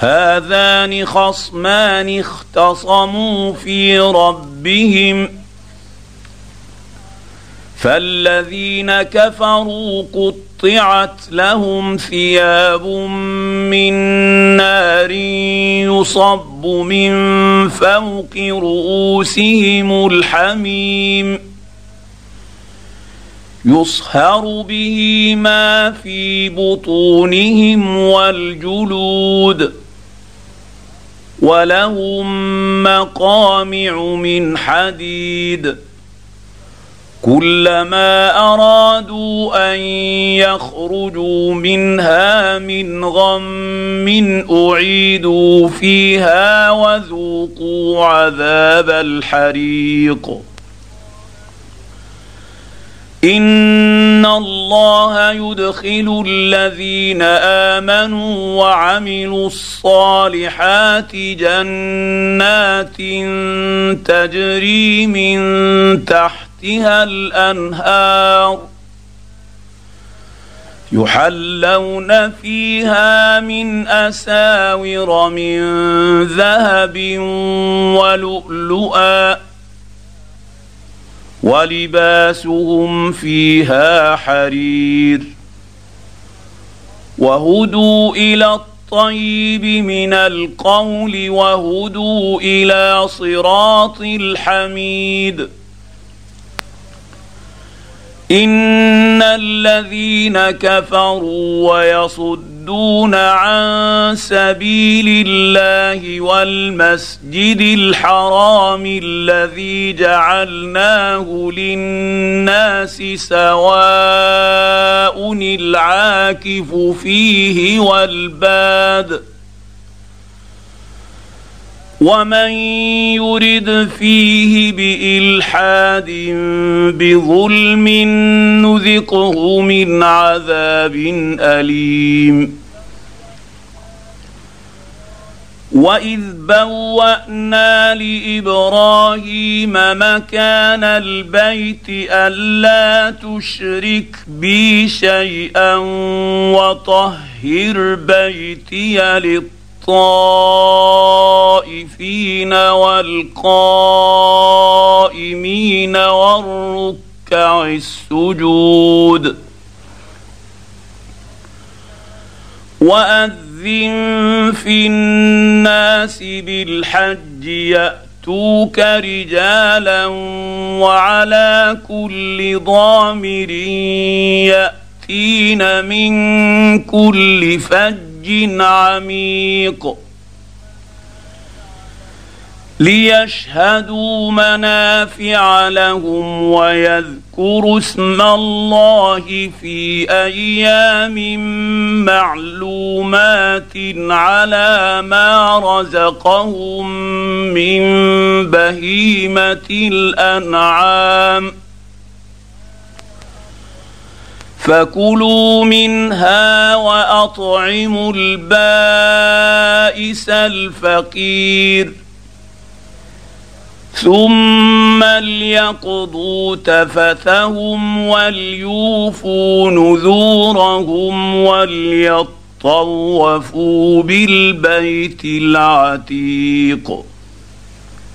هذان خصمان اختصموا في ربهم فالذين كفروا قطعت لهم ثياب من نار يصب من فوق رؤوسهم الحميم يصهر به ما في بطونهم والجلود ولهم مقامع من حديد كلما أرادوا أن يخرجوا منها من غم أعيدوا فيها وذوقوا عذاب الحريق إن الله يدخل الذين آمنوا وعملوا الصالحات جنات تجري من تحتها الأنهار يحلون فيها من أساور من ذهب ولؤلؤا ولباسهم فيها حرير وهدوا إلى الطيب من القول وهدوا إلى صراط الحميد إن الذين كفروا ويصدون عن سبيل الله والمسجد الحرام الذي جعلناه للناس سواء العاكف فيه والباد ومن يرد فيه بإلحاد بظلم نذقه من عذاب أليم وإذ بوأنا لإبراهيم مكان البيت ألا تشرك بي شيئا وطهر بيتي للطائفين والقائمين والركع السجود وأذن في الناس بالحج يأتوك رجالا وعلى كل ضامر يأتين من كل فج عميق ليشهدوا منافع لهم ويذكروا اسم الله في أيام معلومات على ما رزقهم من بهيمة الأنعام فكلوا منها وأطعموا البائس الفقير ثم ليقضوا تفثهم وليوفوا نذورهم وليطوفوا بالبيت العتيق